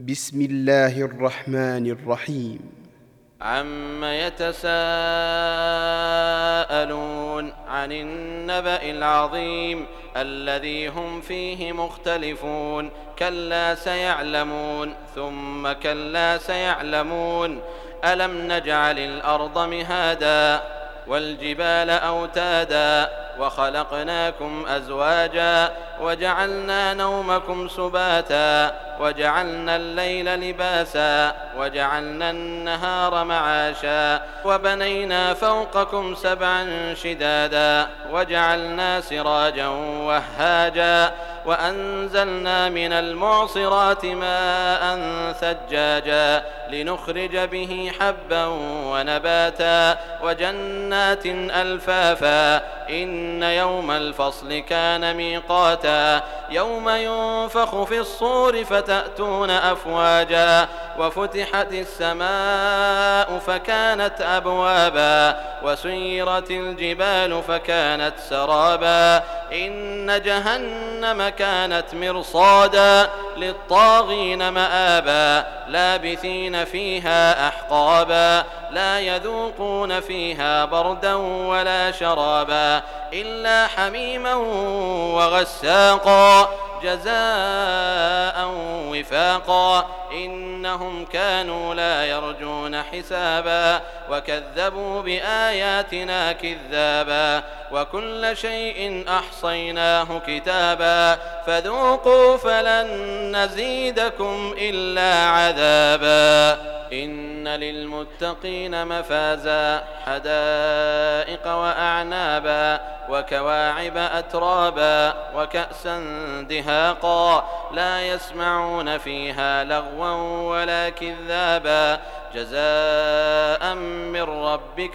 بسم الله الرحمن الرحيم. عم يتساءلون عن النبأ العظيم الذي هم فيه مختلفون كلا سيعلمون ثم كلا سيعلمون ألم نجعل الأرض مهادا والجبال أوتادا وخلقناكم أزواجا وجعلنا نومكم سباتا وجعلنا الليل لباسا وجعلنا النهار معاشا وبنينا فوقكم سبعا شدادا وجعلنا سراجا وهاجا وأنزلنا من المعصرات ماء ثجاجا لنخرج به حبا ونباتا وجنات ألفافا إن يوم الفصل كان ميقاتا يوم ينفخ في الصور فتأتون أفواجا وفتحت السماء فكانت أبوابا وسيرت الجبال فكانت سرابا إن جهنم كانت مرصادا للطاغين مآبا لابثين فيها أحقابا لا يذوقون فيها بردا ولا شرابا إلا حميما وغساقا جزاء وفاقا إنهم كانوا لا يرجون حسابا وكذبوا بآياتنا كذابا وكل شيء أحصيناه كتابا فذوقوا فلن نزيدكم إلا عذابا إن للمتقين مفازا حدائق وأعنابا وكواعب أترابا وكأسا دهاقا لا يسمعون فيها لغوا ولا كذابا جزاء من ربك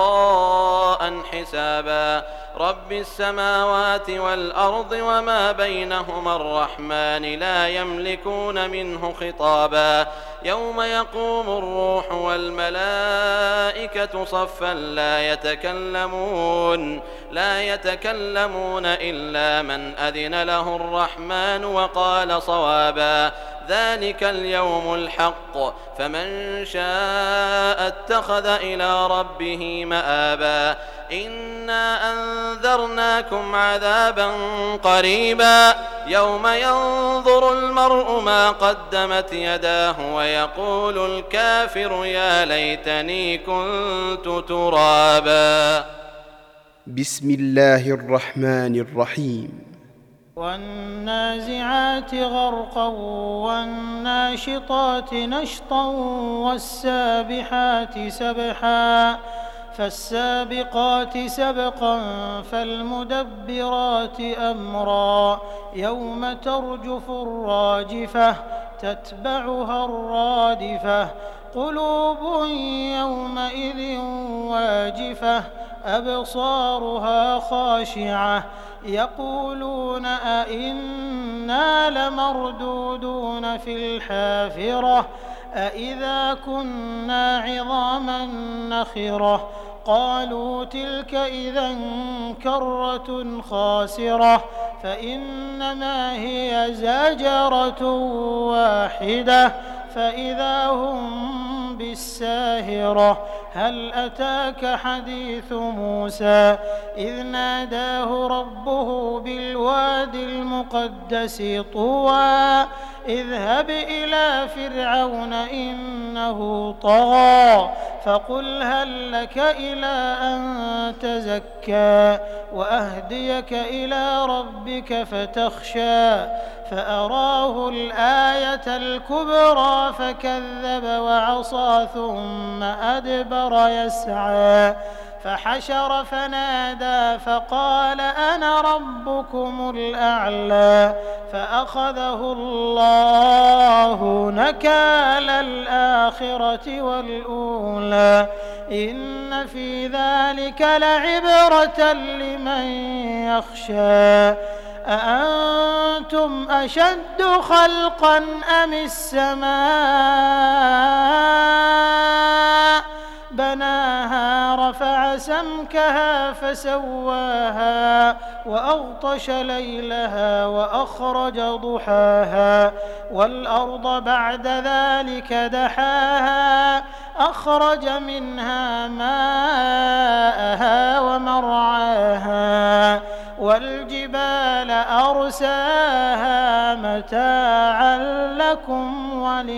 عطاء حسابا رب السماوات والأرض وما بينهما الرحمن لا يملكون منه خطابا يوم يقوم الروح والملائكة صفا لا يتكلمون إلا من أذن له الرحمن وقال صوابا ذلك اليوم الحق فمن شاء اتخذ إلى ربه مآبا إنا أنذرناكم عذابا قريبا يوم ينظر المرء ما قدمت يداه ويقول الكافر يا ليتني كنت ترابا. بسم الله الرحمن الرحيم. والنازعات غرقا والناشطات نشطا والسابحات سبحا فالسابقات سبقا فالمدبرات أمرا يوم ترجف الراجفة تتبعها الرادفة قلوب يومئذ واجفة أبصارها خاشعة يقولون أئنا لمردودون في الحافرة أئذا كنا عظاما نخرة قالوا تلك إذا كرة خاسرة فإنما هي زجرة واحدة فإذا هم بالساهرة هل أتاك حديث موسى إذ ناداه ربه بالواد المقدس طوى اذهب إلى فرعون إنه طغى فقل هل لك إلى أن تزكى وأهديك إلى ربك فتخشى فأراه الآية الكبرى فكذب وعصى ثم أدبر يسعى فحشر فنادى فقال أنا ربكم الأعلى فأخذه الله نكال الآخرة والأولى إن في ذلك لعبرة لمن يخشى أأنتم أشد خلقا أم السماء بناها رفع سمكها فسواها وأغطش ليلها وأخرج ضحاها والأرض بعد ذلك دحاها أخرج منها ماءها ومرعاها والجبال أرساها متاعا لكم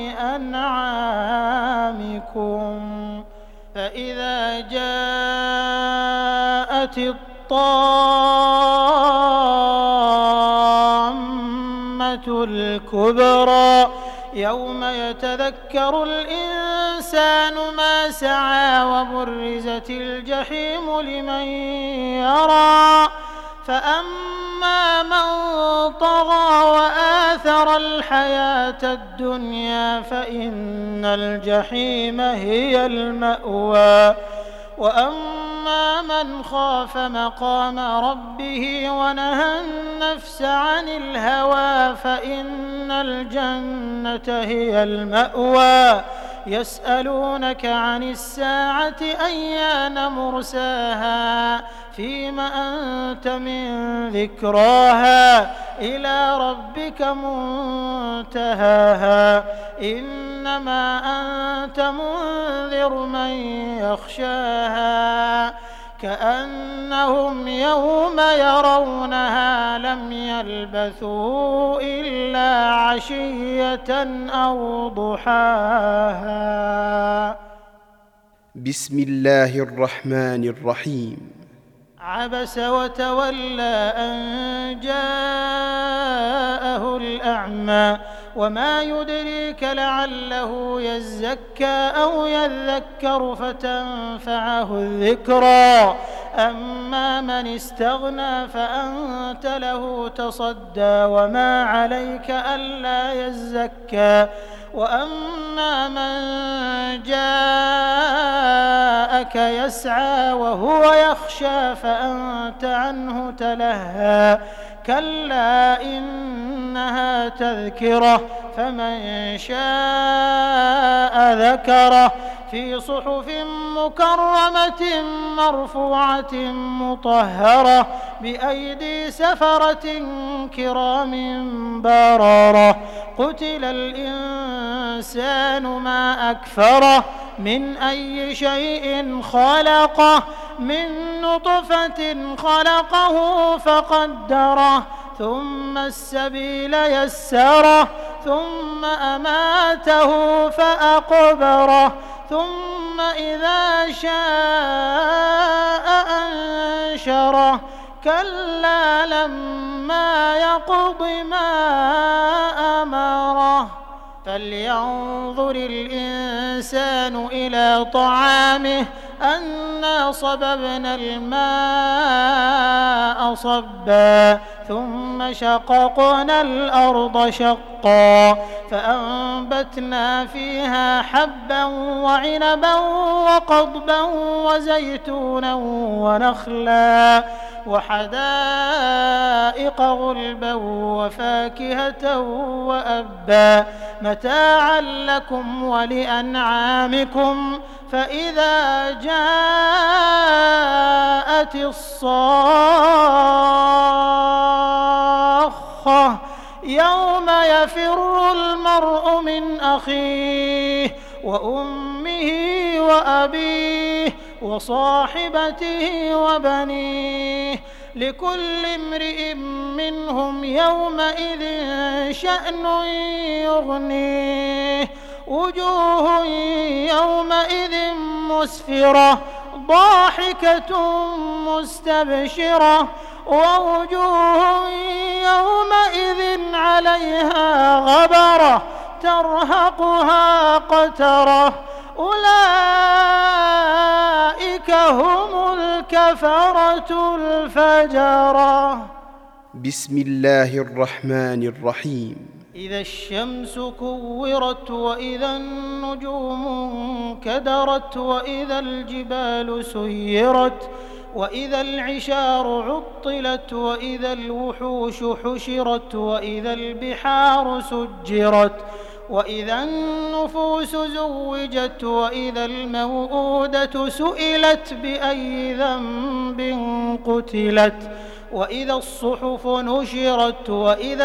ولأنعامكم فإذا جاءت الطامة الكبرى يوم يتذكر الإنسان ما سعى وبرزت الجحيم لمن يرى فأما من طغى وآثر الحياة الدنيا فإن الجحيم هي المأوى وأما من خاف مقام ربه ونهى النفس عن الهوى فإن الجنة هي المأوى يسألونك عن الساعة أيان مرساها فيم أنت من ذكراها إلى ربك منتهاها إنما أنت منذر من يخشاها كأنهم يوم يرونها لم يلبثوا إلا عشية أو ضحاها. بسم الله الرحمن الرحيم. عبس وتولى أن جاءه الأعمى وما يدريك لعله يزكى أو يذكر فتنفعه الذكرى أما من استغنى فأنت له تصدى وما عليك ألا يزكى وأما من جاءك يسعى وهو يخشى فأنت عنه تلهى كلا إنها تذكرة فمن شاء ذكره في صحف مكرمة مرفوعة مطهرة بأيدي سفرة كرام بررة قتل الإنسان ما أكفره من أي شيء خلقه من نطفة خلقه فقدره ثم السبيل يسره ثم أماته فأقبره ثم إذا شاء أنشره كلا لما يقض ما أمره فلينظر الإنسان إلى طعامه أنا صببنا الماء صبا ثم شققنا الأرض شقا فأنبتنا فيها حبا وعنبا وقضبا وزيتونا ونخلا وحدائق غلبا وفاكهة وأبا متاعا لكم ولأنعامكم فإذا جاءت الصاخة يوم يفر المرء من أخيه وأمه وأبيه وصاحبته وبنيه لكل امرئ منهم يومئذ شأن يغنيه وجوه يومئذ مسفرة ضاحكة مستبشرة ووجوه يومئذ عليها غبرة ترهقها قترة أولئك هم الكفرة الفجرة. بسم الله الرحمن الرحيم. إذا الشمس كورت وإذا النجوم انكدرت وإذا الجبال سيرت وإذا العشار عطلت وإذا الوحوش حشرت وإذا البحار سجرت وإذا النفوس زوجت وإذا الموءودة سئلت بأي ذنب قتلت وإذا الصحف نشرت وإذا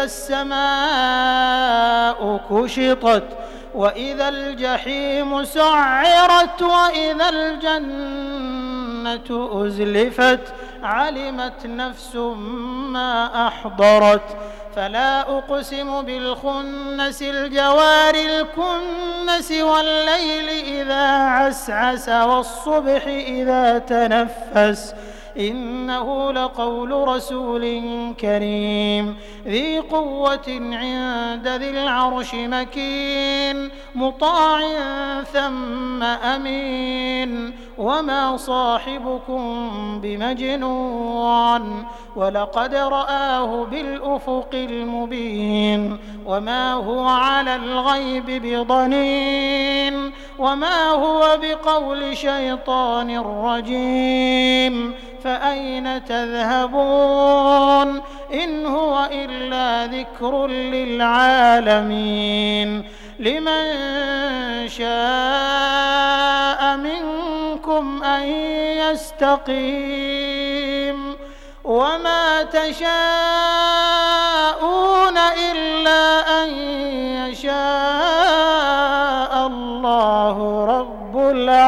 السماء كشطت وإذا الجحيم سعرت وإذا الجنة أزلفت علمت نفس ما أحضرت فلا أقسم بالخنس الجوار الكنس والليل إذا عسعس والصبح إذا تنفس إنه لقول رسول كريم ذي قوة عند ذي العرش مكين مطاع ثم أمين وما صاحبكم بمجنون ولقد رآه بالأفق المبين وما هو على الغيب بضنين وما هو بقول شيطان رجيم فأين تذهبون إن هو إلا ذكر للعالمين لمن شاء منكم أن يستقيم وما تشاءون إلا أن يشاء الله رب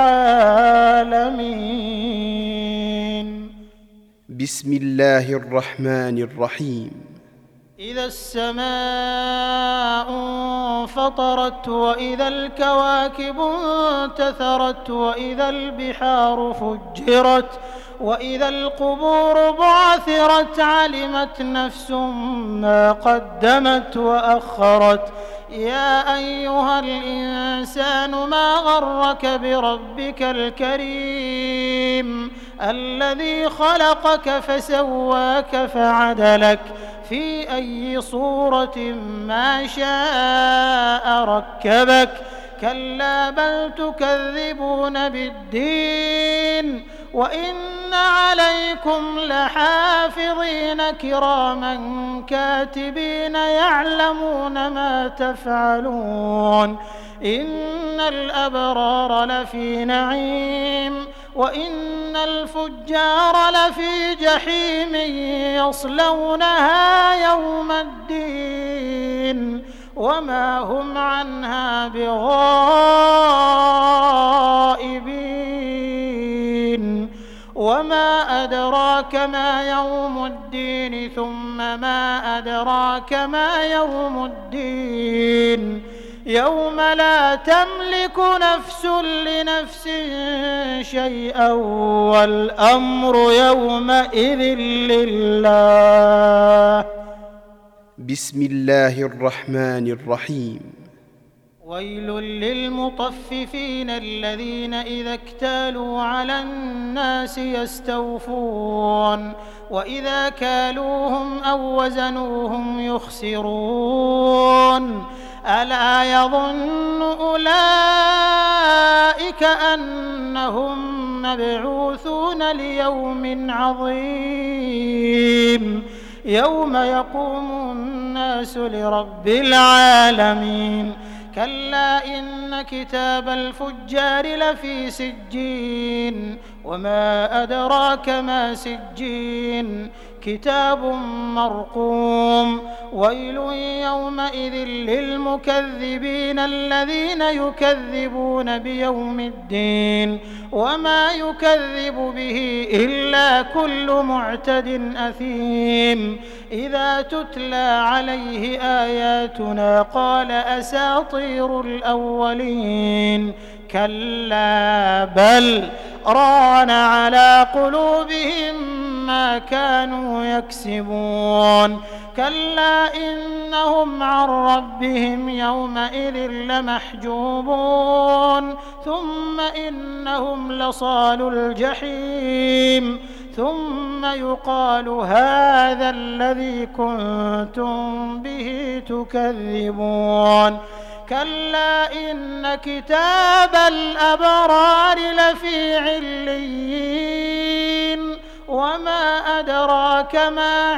العالمين. بسم الله الرحمن الرحيم. إذا السماء انفطرت وإذا الكواكب انتثرت وإذا البحار فجرت وإذا القبور بعثرت علمت نفس ما قدمت وأخرت يا أيها الإنسان ما غرك بربك الكريم الذي خلقك فسواك فعدلك في أي صورة ما شاء ركبك كلا بل تكذبون بالدين وإن عليكم لحافظين كراما كاتبين يعلمون ما تفعلون إن الأبرار لفي نعيم وإن الفجار لفي جحيم يصلونها يوم الدين وما هم عنها بغائبين وما أدراك ما يوم الدين ثم ما أدراك ما يوم الدين يوم لا تملك نفس لنفس شيئا والأمر يومئذ لله. بسم الله الرحمن الرحيم. ويل للمطففين الذين إذا اكتالوا على الناس يستوفون وإذا كالوهم أو وزنوهم يخسرون ألا يظن أولئك أنهم مبعوثون ليوم عظيم يوم يقوم الناس لرب العالمين كلا إن كتاب الفجار لفي سجين وما أدراك ما سجين كتاب مرقوم ويل يومئذ للمكذبين الذين يكذبون بيوم الدين وما يكذب به إلا كل معتد أثيم إذا تتلى عليه آياتنا قال أساطير الأولين كلا بل ران على قلوبهم ما كانوا يكسبون كلا إنهم عن ربهم يومئذ لمحجوبون ثم إنهم لصالو الجحيم ثم يقال هذا الذي كنتم به تكذبون كلا إن كتاب الأبرار لفي عليين وما أدراك ما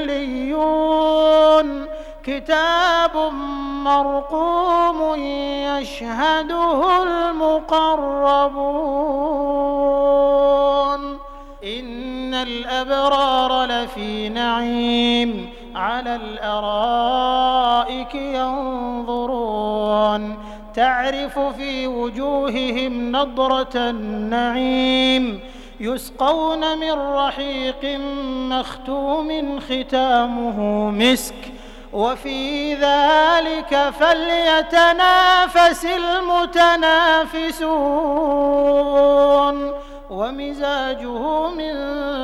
عليون كتاب مرقوم يشهده المقربون إن الأبرار لفي نعيم على الأرائك ينظرون تعرف في وجوههم نضرة النعيم يسقون من رحيق مختوم ختامه مسك وفي ذلك فليتنافس المتنافسون ومزاجه من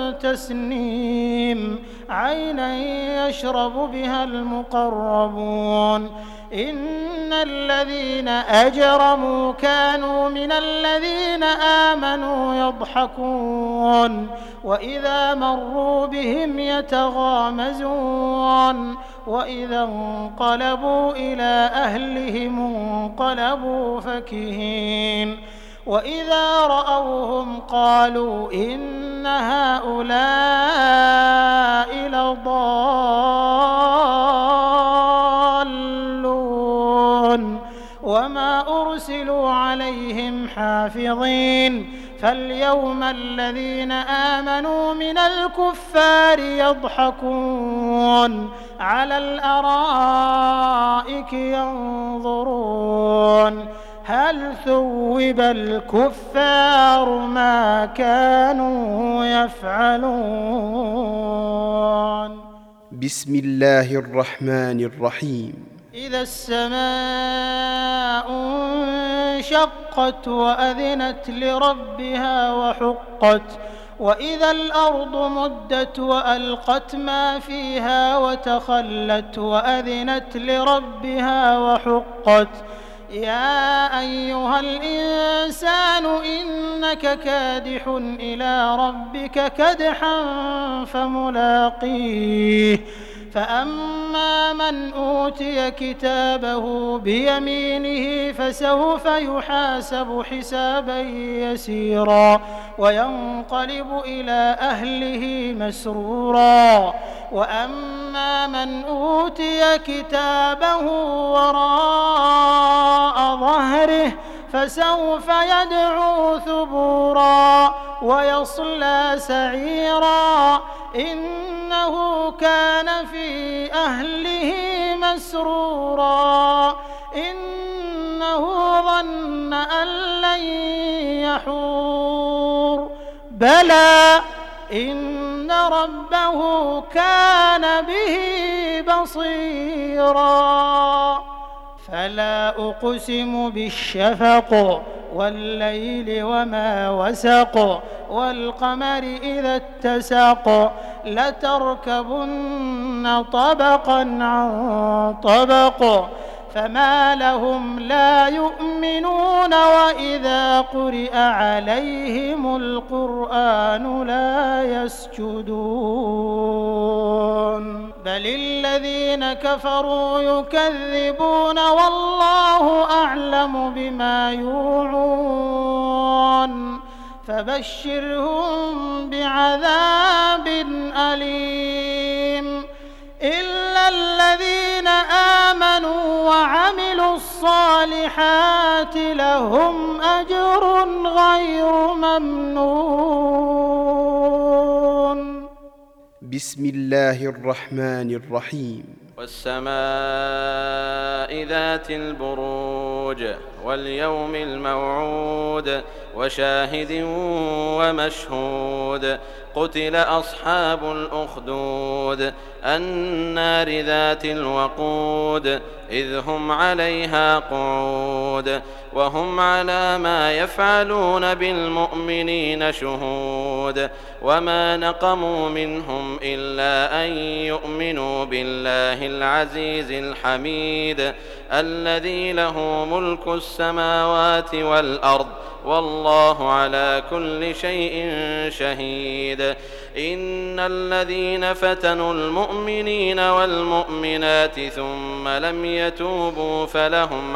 تسنيم عينا يشرب بها المقربون إن الذين أجرموا كانوا من الذين آمنوا يضحكون وإذا مروا بهم يتغامزون وإذا انقلبوا إلى أهلهم انقلبوا فكهين وإذا رأوهم قالوا إن هؤلاء لضالون وما أرسلوا عليهم حافظين فاليوم الذين آمنوا من الكفار يضحكون على الأرائك ينظرون هل ثوب الكفار ما كانوا يفعلون بسم الله الرحمن الرحيم إذا السماء انشقت وأذنت لربها وحقت وإذا الأرض مدت وألقت ما فيها وتخلت وأذنت لربها وحقت يا أيها الإنسان إنك كادح إلى ربك كدحا فملاقيه فأما من أوتي كتابه بيمينه فسوف يحاسب حسابا يسيرا وينقلب إلى أهله مسرورا وأما من أوتي كتابه وراء ظهره فسوف يدعو ثبورا ويصلى سعيرا إنه كان في أهله مسرورا إنه ظن أن لن يحور بلى إن ربه كان به بصيرا فلا أقسم بالشفق والليل وما وسق والقمر إذا اتسق لتركبن طبقا عن طبق فما لهم لا يؤمنون وإذا قرئ عليهم القرآن لا يسجدون بل الذين كفروا يكذبون والله أعلم بما يوعون فبشرهم بعذاب أليم إلا الذين آمنوا وعملوا الصالحات لهم أجر غير ممنون بسم الله الرحمن الرحيم والسماء ذات البروج واليوم الموعود وشاهد ومشهود قتل أصحاب الأخدود النار ذات الوقود إذ هم عليها قعود وهم على ما يفعلون بالمؤمنين شهود وما نقموا منهم إلا أن يؤمنوا بالله العزيز الحميد الذي له ملك السماوات والأرض والله على كل شيء شهيد إن الذين فتنوا المؤمنين والمؤمنات ثم لم يتوبوا فلهم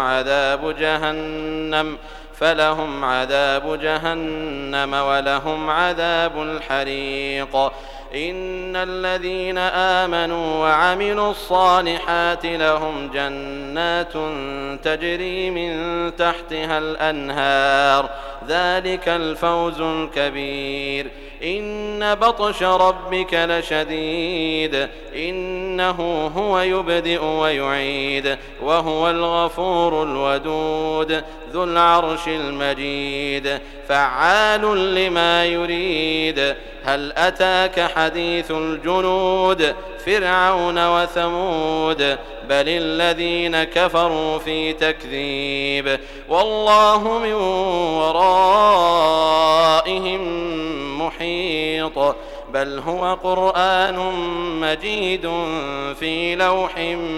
عذاب جهنم ولهم عذاب الحريق إن الذين آمنوا وعملوا الصالحات لهم جنات تجري من تحتها الأنهار ذلك الفوز الكبير إن بطش ربك لشديد إنه هو يبدئ ويعيد وهو الغفور الودود ذو العرش المجيد فعال لما يريد هل أتاك حديث الجنود فرعون وثمود بل الذين كفروا في تكذيب والله من ورائهم محيط بل هو قرآن مجيد في لوح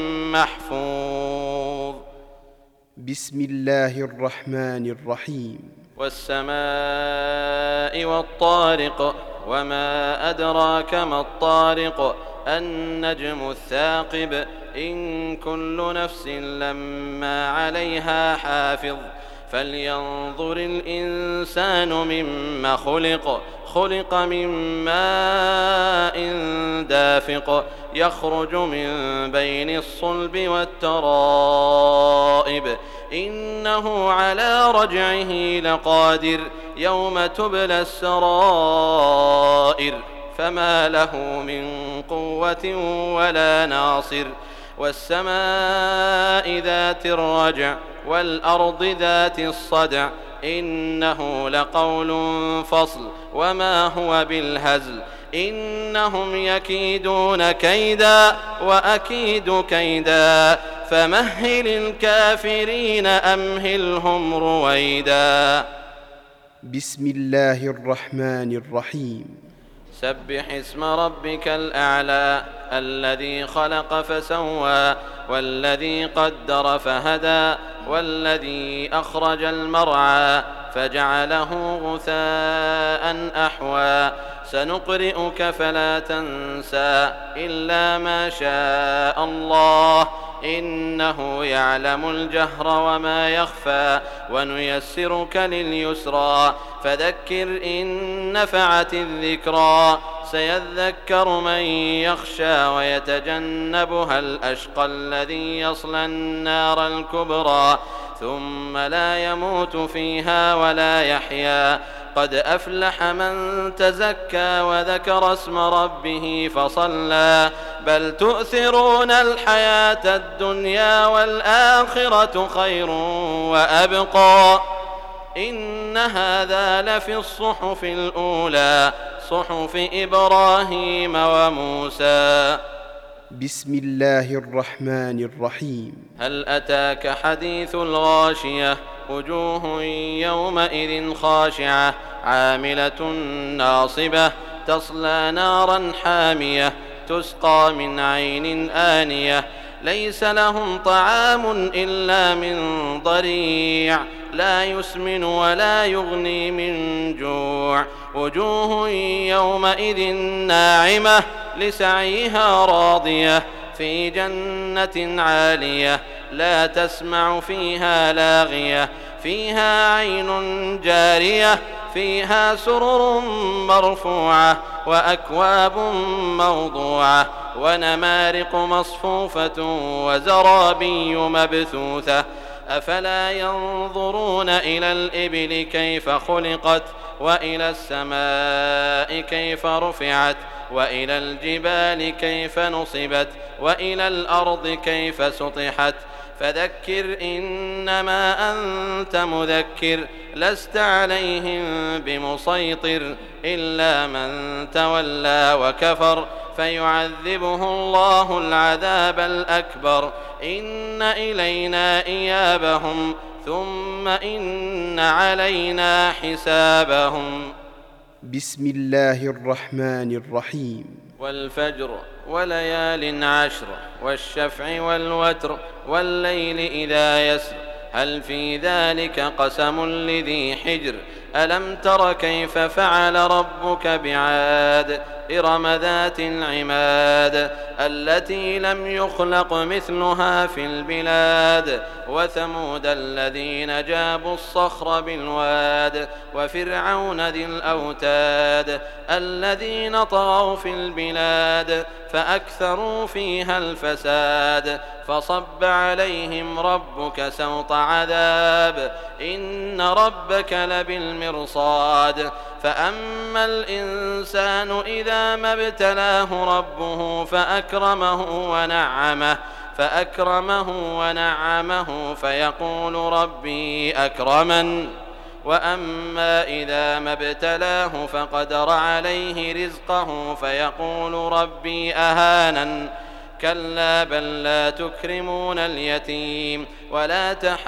محفوظ. بسم الله الرحمن الرحيم. والسماء والطارق وما أدراك ما الطارق النجم الثاقب إن كل نفس لما عليها حافظ فلينظر الإنسان مما خلق من ماء دافق يخرج من بين الصلب والترائب إنه على رجعه لقادر يوم تبلى السرائر فما له من قوة ولا ناصر والسماء ذات الرجع والأرض ذات الصدع إنه لقول فصل وما هو بالهزل إنهم يكيدون كيدا وأكيد كيدا فمهل الكافرين أمهلهم رويدا. بسم الله الرحمن الرحيم. سبح اسم ربك الأعلى الذي خلق فسوى والذي قدر فهدى والذي أخرج المرعى فجعله غثاء أحوى سنقرئك فلا تنسى إلا ما شاء الله إنه يعلم الجهر وما يخفى ونيسرك لليسرى فذكر إن نفعت الذكرى سيذكر من يخشى ويتجنبها الأشقى الذي يصلى النار الكبرى ثم لا يموت فيها ولا يحيا قد أفلح من تزكى وذكر اسم ربه فصلى بل تؤثرون الحياة الدنيا والآخرة خير وأبقى إن هذا لفي الصحف الأولى صحف إبراهيم وموسى. بسم الله الرحمن الرحيم. هل أتاك حديث الغاشية وجوه يومئذ خاشعة عاملة ناصبة تصلى نارا حامية تسقى من عين آنية ليس لهم طعام إلا من ضريع لا يسمن ولا يغني من جوع وجوه يومئذ ناعمة لسعيها راضية في جنة عالية لا تسمع فيها لاغية فيها عين جارية فيها سرر مرفوعة وأكواب موضوعة ونمارق مصفوفة وزرابي مبثوثة أفلا ينظرون إلى الإبل كيف خلقت وإلى السماء كيف رفعت وإلى الجبال كيف نصبت وإلى الأرض كيف سطحت فذكر إنما أنت مذكر لست عليهم بمسيطر إلا من تولى وكفر فيعذبه الله العذاب الأكبر إن إلينا إيابهم ثم إن علينا حسابهم. بسم الله الرحمن الرحيم. والفجر وليال عشر والشفع والوتر والليل إذا يسر هل في ذلك قسم لذي حجر ألم تر كيف فعل ربك بعاد إرم ذات العماد التي لم يخلق مثلها في البلاد وثمود الذين جابوا الصخر بالواد وفرعون ذي الأوتاد الذين طغوا في البلاد فأكثروا فيها الفساد فصب عليهم ربك سوط عذاب إن ربك لبالمرصاد فأما الإنسان إذا ما ابتلاه ربه فأكرمه ونعمه فيقول ربي أكرمن وأما إذا ما ابتلاه فقدر عليه رزقه فيقول ربي أهانن كلا بل لا تكرمون اليتيم ولا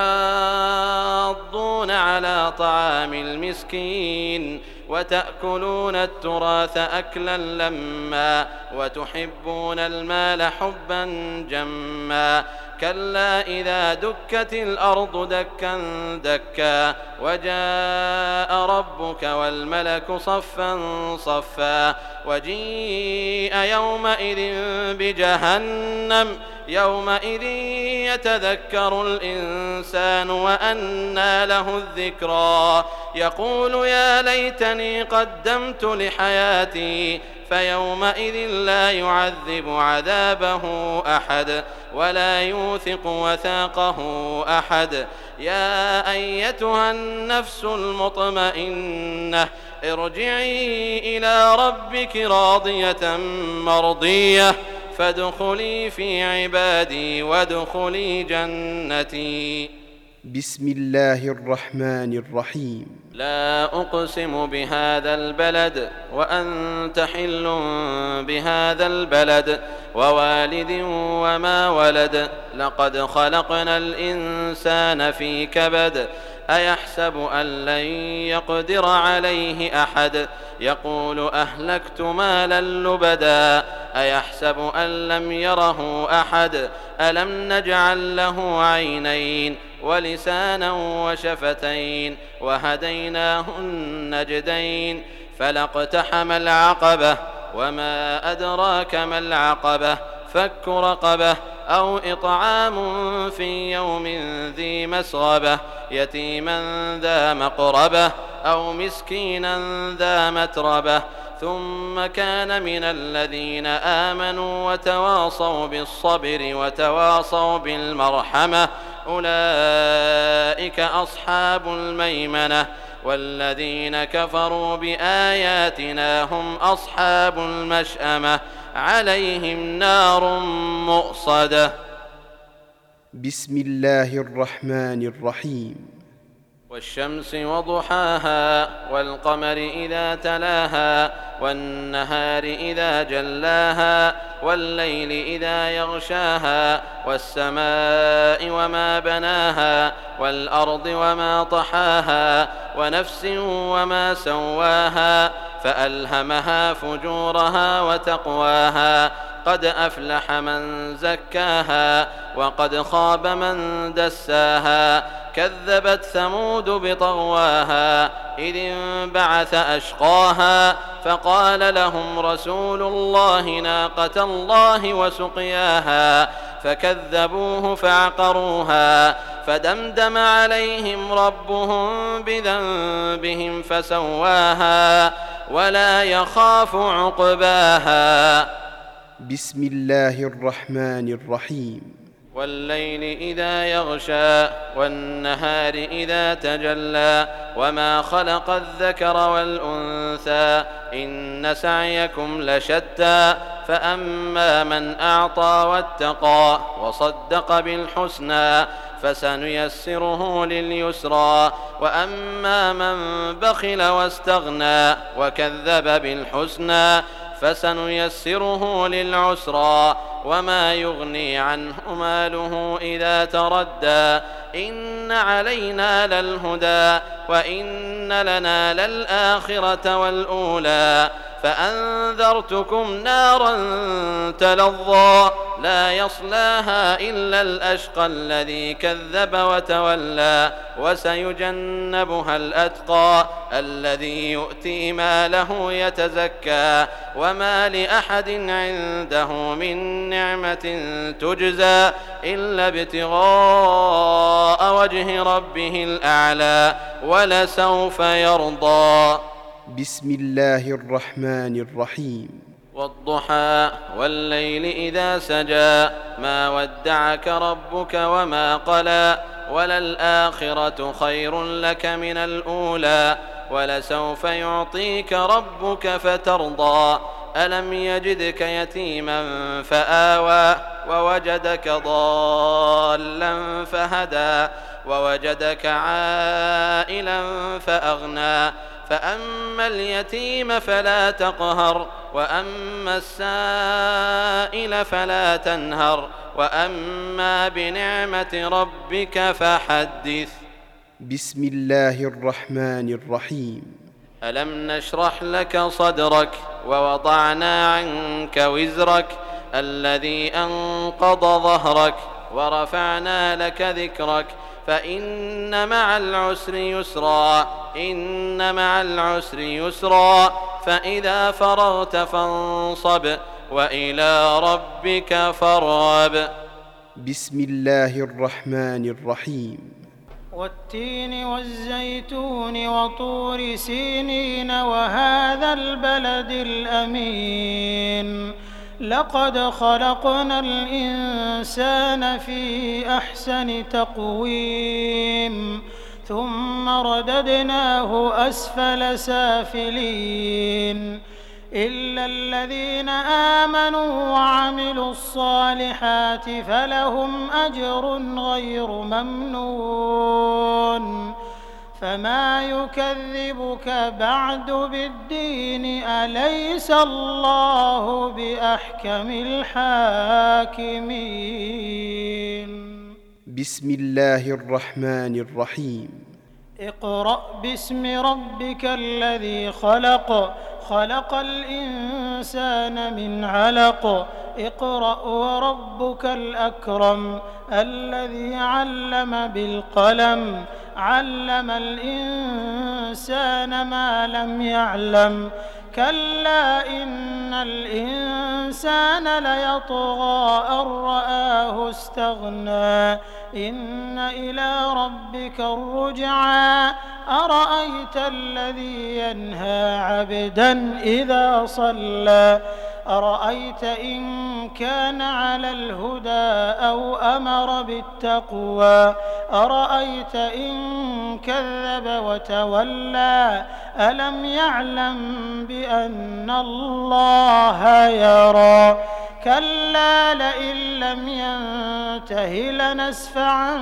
تحاضون على طعام المسكين وتأكلون التراث أكلا لما وتحبون المال حبا جما كلا إذا دكت الأرض دكا دكا وجاء ربك والملك صفا صفا وجيء يومئذ بجهنم يومئذ يتذكر الإنسان وأنى له الذكرى يقول يا ليتني قدمت لحياتي فيومئذ لا يعذب عذابه أحد ولا يوثق وثاقه أحد يا أيتها النفس المطمئنة ارجعي إلى ربك راضية مرضية فادخلي في عبادي وادخلي جنتي. بسم الله الرحمن الرحيم. لا أقسم بهذا البلد وأنت حل بهذا البلد ووالد وما ولد لقد خلقنا الإنسان في كبد أيحسب أن لن يقدر عليه أحد يقول أهلكت مالا لبدا أيحسب أن لم يره أحد ألم نجعل له عينين ولسانا وشفتين وهديناه النجدين فلاقتحم العقبة وما أدراك ما العقبة فك رقبة أو إطعام في يوم ذي مسغبة يتيما ذا مقربة أو مسكينا ذا متربة ثم كان من الذين آمنوا وتواصوا بالصبر وتواصوا بالمرحمة أولئك أصحاب الميمنة والذين كفروا بآياتنا هم أصحاب المشأمة عليهم نار مؤصدة. بسم الله الرحمن الرحيم. والشمس وضحاها والقمر إذا تلاها والنهار إذا جلاها والليل إذا يغشاها والسماء وما بناها والأرض وما طحاها ونفس وما سواها فألهمها فجورها وتقواها قد أفلح من زكاها وقد خاب من دساها كذبت ثمود بطغواها إذ انبعث أشقاها فقال لهم رسول الله ناقة الله وسقياها فكذبوه فعقروها فدمدم عليهم ربهم بذنبهم فسواها ولا يخاف عقباها. بسم الله الرحمن الرحيم. والليل إذا يغشى والنهار إذا تجلى وما خلق الذكر والأنثى إن سعيكم لشتى فأما من أعطى واتقى وصدق بالحسنى فسنيسره لليسرى وأما من بخل واستغنى وكذب بالحسنى فسنيسره للعسرى وما يغني عنه ماله إذا تردى إن علينا للهدى وإن لنا للآخرة والأولى فأنذرتكم نارا تلظى لا يصلاها إلا الأشقى الذي كذب وتولى وسيجنبها الأتقى الذي يؤتي ماله يتزكى وما لأحد عنده من نعمة تجزى إلا ابتغاء وجه ربه الأعلى ولسوف يرضى. بسم الله الرحمن الرحيم. والضحى والليل إذا سجى ما ودعك ربك وما قلى وللآخرة خير لك من الأولى ولسوف يعطيك ربك فترضى ألم يجدك يتيما فآوى ووجدك ضالا فهدى ووجدك عائلا فأغنى فأما اليتيم فلا تقهر وأما السائل فلا تنهر وأما بنعمة ربك فحدث. بسم الله الرحمن الرحيم. ألم نشرح لك صدرك ووضعنا عنك وزرك الذي أنقض ظهرك ورفعنا لك ذكرك فإن مع العسر يسرا إن مع العسر يسرا فإذا فرغت فانصب وإلى ربك فارغب. بسم الله الرحمن الرحيم. والتين والزيتون وطور سينين وهذا البلد الأمين لقد خلقنا الإنسان في أحسن تقويم ثم رددناه أسفل سافلين إلا الذين آمنوا وعملوا الصالحات فلهم أجر غير ممنون فما يكذبك بعد بالدين أليس الله بأحكم الحاكمين. بسم الله الرحمن الرحيم. اقرأ باسم ربك الذي خلق خلق الإنسان من علق اقرأ وربك الأكرم الذي علم بالقلم علم الإنسان ما لم يعلم كلا إن الإنسان ليطغى أن رآه استغنى إن إلى ربك الرجعى أرأيت الذي ينهى عبدا إذا صلى أرأيت إن كان على الهدى أو أمر بالتقوى أرأيت إن كذب وتولى ألم يعلم بأن الله يرى كلا لئن لم ينته لنسفعا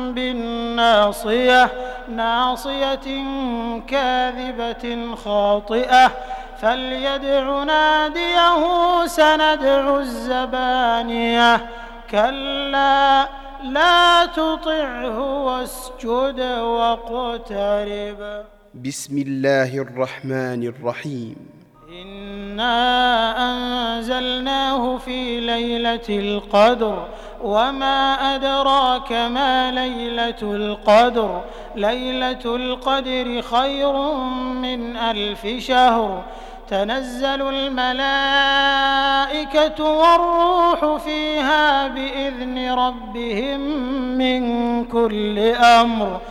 بالناصية ناصية كاذبة خاطئة فليدع ناديه سندع الزبانية كلا لا تطعه واسجد واقترب. بسم الله الرحمن الرحيم. إنا أنزلناه في ليلة القدر وما أدراك ما ليلة القدر ليلة القدر خير من 1000 شهر تنزل الملائكة والروح فيها بإذن ربهم من كل أمر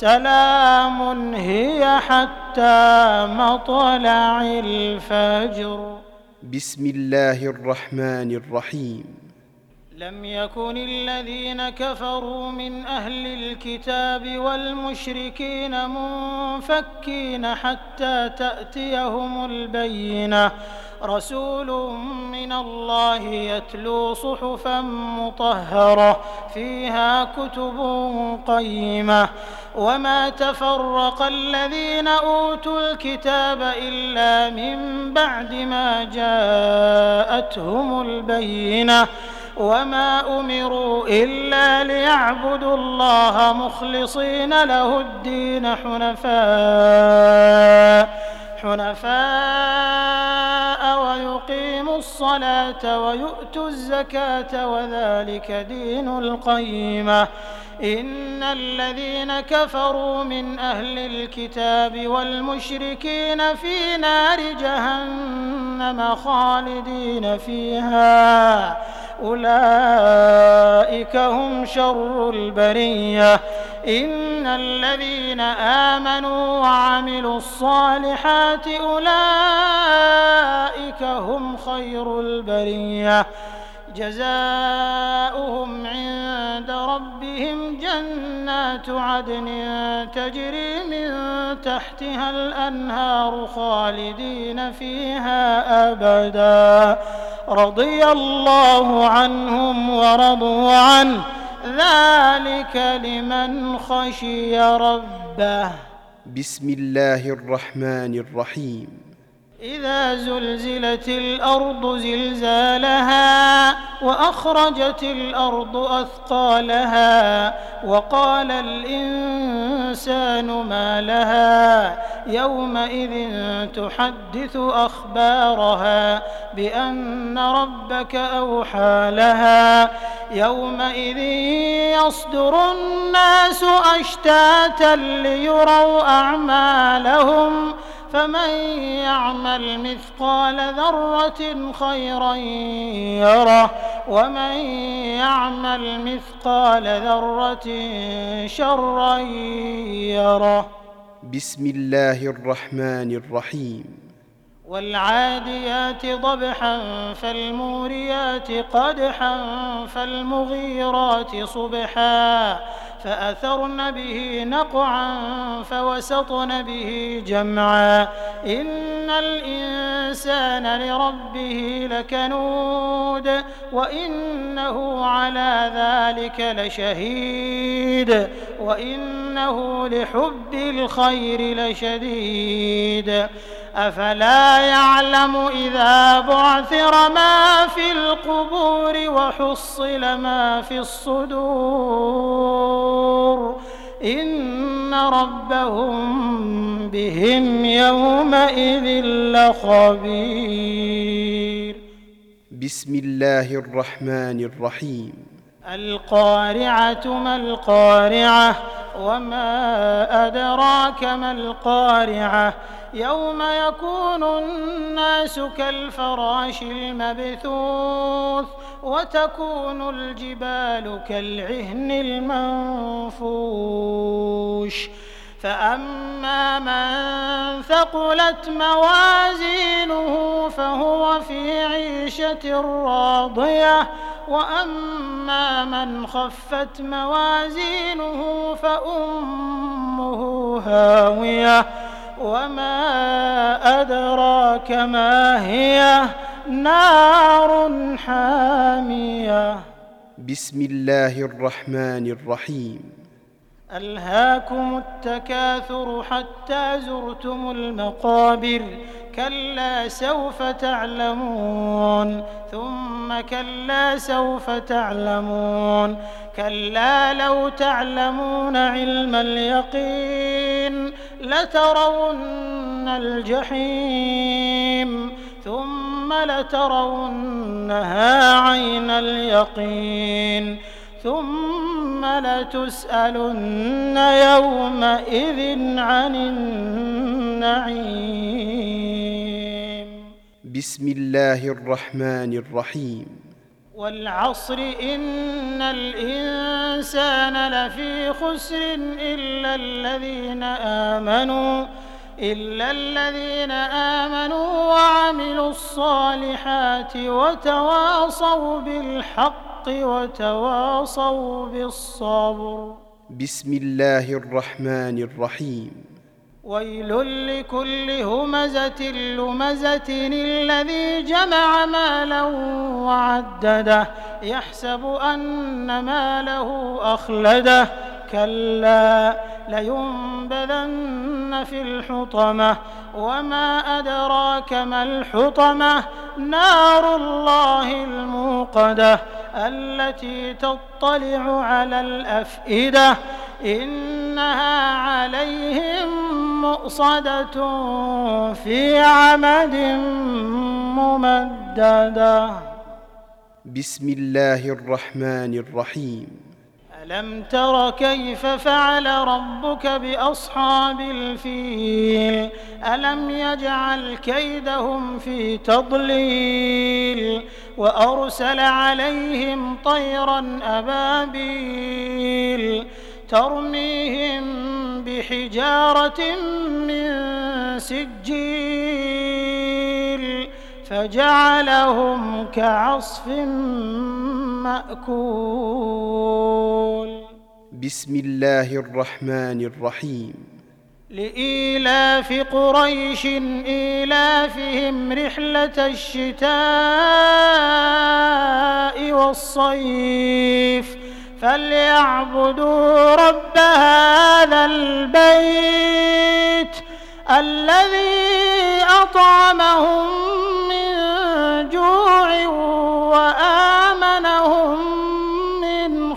سلام هي حتى مطلع الفجر. بسم الله الرحمن الرحيم. لم يكن الذين كفروا من أهل الكتاب والمشركين منفكين حتى تأتيهم البينة رسول من الله يتلو صحفا مطهرة فيها كتب قيمة وما تفرق الذين أوتوا الكتاب إلا من بعد ما جاءتهم البينة وما أمروا إلا ليعبدوا الله مخلصين له الدين حنفاء ويقيموا الصلاة ويؤتوا الزكاة وذلك دين القيمة إن الذين كفروا من أهل الكتاب والمشركين في نار جهنم خالدين فيها أولئك هم شر البرية إن الذين آمنوا وعملوا الصالحات أولئك هم خير البرية جزاؤهم عند ربهم جنات عدن تجري من تحتها الأنهار خالدين فيها أبدا رضي الله عنهم ورضوا عنه ذلك لمن خشي ربه. بسم الله الرحمن الرحيم. إذا زلزلت الأرض زلزالها وأخرجت الأرض أثقالها وقال الإنسان ما لها يومئذ تحدث أخبارها بأن ربك أوحى لها يومئذ يصدر الناس أشتاتا ليروا أعمالهم فمن يعمل مثقال ذرة خيرا يره ومن يعمل مثقال ذرة شرا يره. بسم الله الرحمن الرحيم. والعاديات ضبحا فالموريات قدحا فالمغيرات صبحا فأثرن به نقعا فوسطن به جمعا إن الإنسان لربه لكنود وإنه على ذلك لشهيد وإنه لحب الخير لشديد أفلا يعلم إذا بعثر ما في القبور وحصل ما في الصدور إن ربهم بهم يومئذ لخبير. بسم الله الرحمن الرحيم. القارعة ما القارعة وما أدراك ما القارعة يوم يكون الناس كالفراش المبثوث وتكون الجبال كالعهن المنفوش فأما من ثقلت موازينه فهو في عيشة راضية وأما من خفت موازينه فأمه هاوية وما أدراك ما هي نار حامية. بسم الله الرحمن الرحيم. ألهاكم التكاثر حتى زرتم المقابر كلا سوف تعلمون ثم كلا سوف تعلمون كلا لو تعلمون علم اليقين لترون الجحيم ثم لترونها عين اليقين ثم لتسألن يومئذ عن النعيم. بسم الله الرحمن الرحيم. والعصر إن الإنسان لفي خسر إلا الذين آمنوا وعملوا الصالحات وتواصوا بالحق وتواصوا بالصبر. بسم الله الرحمن الرحيم. ويل لكل همزة لمزة الذي جمع مالا وعدده يحسب أن ماله أخلده كلا لينبذن في الحطمة وما أدراك ما الحطمة نار الله الموقدة التي تطلع على الأفئدة إنها عليهم مؤصدة في عمد ممددة. بسم الله الرحمن الرحيم. ألم تر كيف فعل ربك بأصحاب الفيل ألم يجعل كيدهم في تضليل وأرسل عليهم طيرا أبابيل ترميهم بحجارة من سجيل فجعلهم كعصف مأكول. بسم الله الرحمن الرحيم. لإيلاف قريش إيلافهم رحلة الشتاء والصيف فليعبدوا رب هذا البيت الذي أطعمهم من جوع وآمنهم من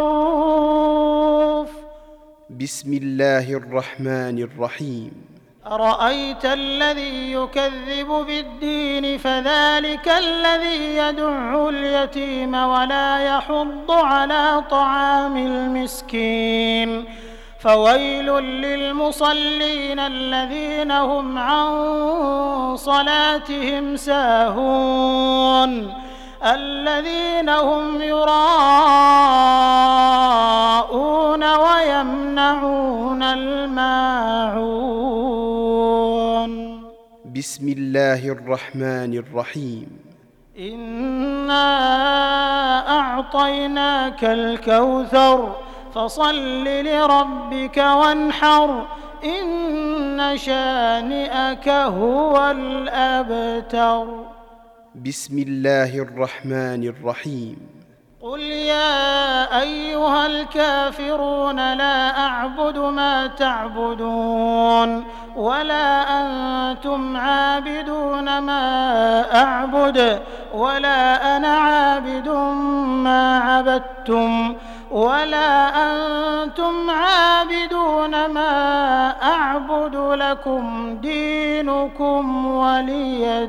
خوف. بسم الله الرحمن الرحيم. أرأيت الذي يكذب بالدين فذلك الذي يدع اليتيم ولا يحض على طعام المسكين فويل للمصلين الذين هم عن صلاتهم ساهون الذين هم يراءون ويمنعون الماعون. بسم الله الرحمن الرحيم. إنا أعطيناك الكوثر فصل لربك وانحر إن شانئك هو الأبتر. بسم الله الرحمن الرحيم. قل يا أيها الكافرون لا أعبد ما تعبدون ولا أنتم عابدون ما أعبد ولا أنا عابد ما عبدتم ولا أنتم عابدون ما أعبد لكم دينكم ولي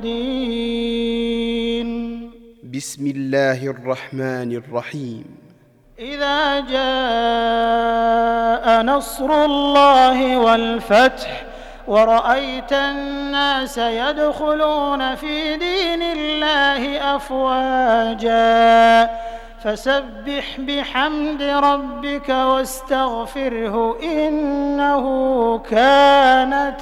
دين. بسم الله الرحمن الرحيم. إذا جاء نصر الله والفتح ورأيت الناس يدخلون في دين الله أفواجا فسبح بحمد ربك واستغفره إنه كان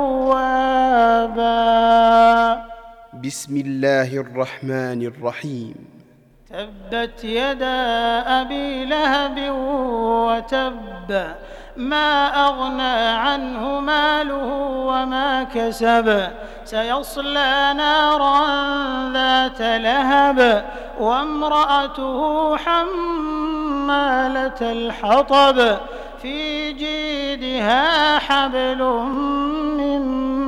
توابا. بسم الله الرحمن الرحيم. تبت يدا أبي لهب وتب ما أغنى عنه ماله وما كسب سيصلى نارا ذات لهب وامرأته حمالة الحطب في جيدها حبل من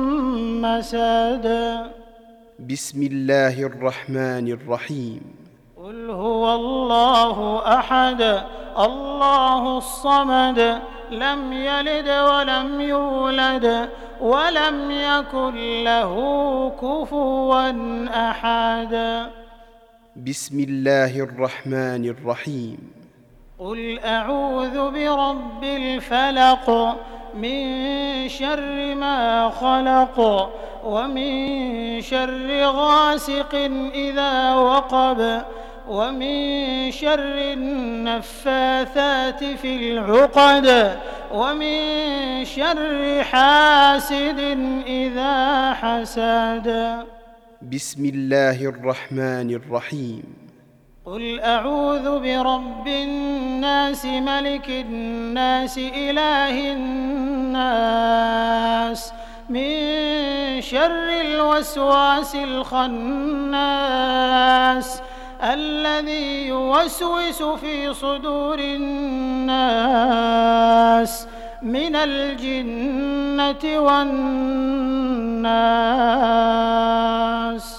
مسد. بسم الله الرحمن الرحيم. قل هو الله أحد الله الصمد لم يلد ولم يولد ولم يكن له كفوا أحد. بسم الله الرحمن الرحيم. قل أعوذ برب الفلق من شر ما خلق ومن شر غاسق إذا وقب ومن شر النفاثات في العقد ومن شر حاسد إذا حسد. بسم الله الرحمن الرحيم. قل أعوذ برب الناس ملك الناس إله الناس من شر الوسواس الخناس الذي يوسوس في صدور الناس من الجنة والناس.